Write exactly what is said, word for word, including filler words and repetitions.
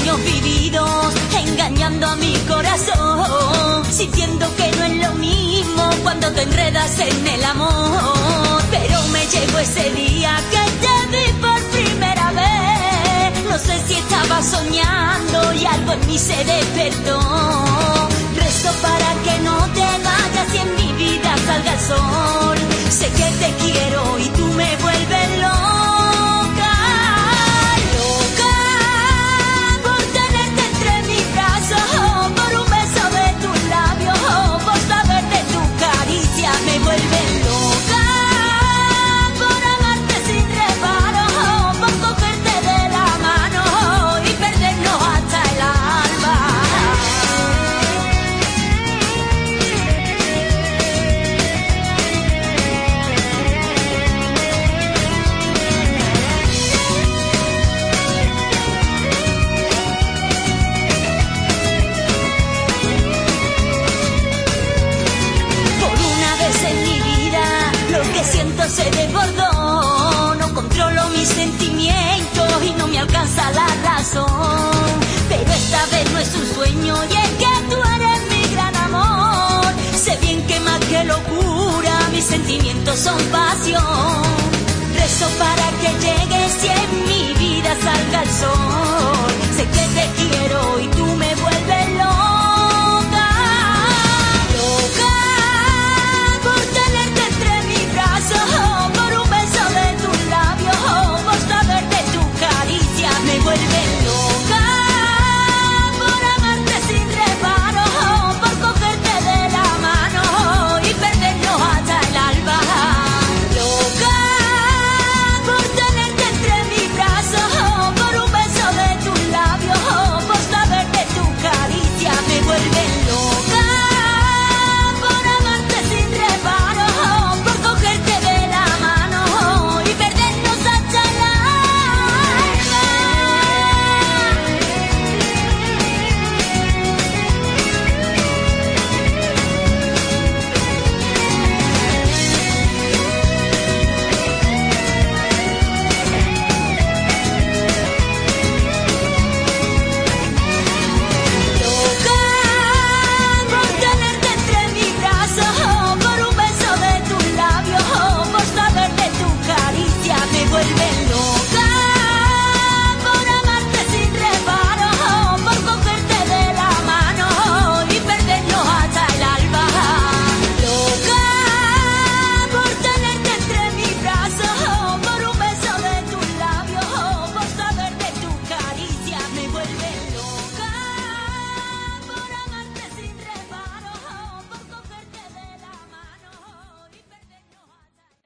años vividos engañando a mi corazón, sintiendo que no es lo mismo cuando te enredas en el amor. Pero me llegó ese día que te vi por primera vez. No sé si estaba soñando y algo en mí se despertó. Rezo para que no te vayas y en mi vida salga el sol. Sé que te quiero y tú me vuelves loca, loca por tenerte entre mis brazos, por un beso de tus labios, por saber de tu caricia. Me vuelves loca por amarte sin reparo, por cogerte de la mano y perdernos hasta el alba. Siento se desbordó, no controlo mis sentimientos y no me alcanza la razón. Pero esta vez no es un sueño y es que tú eres mi gran amor. Sé bien que más que locura mis sentimientos son pasión.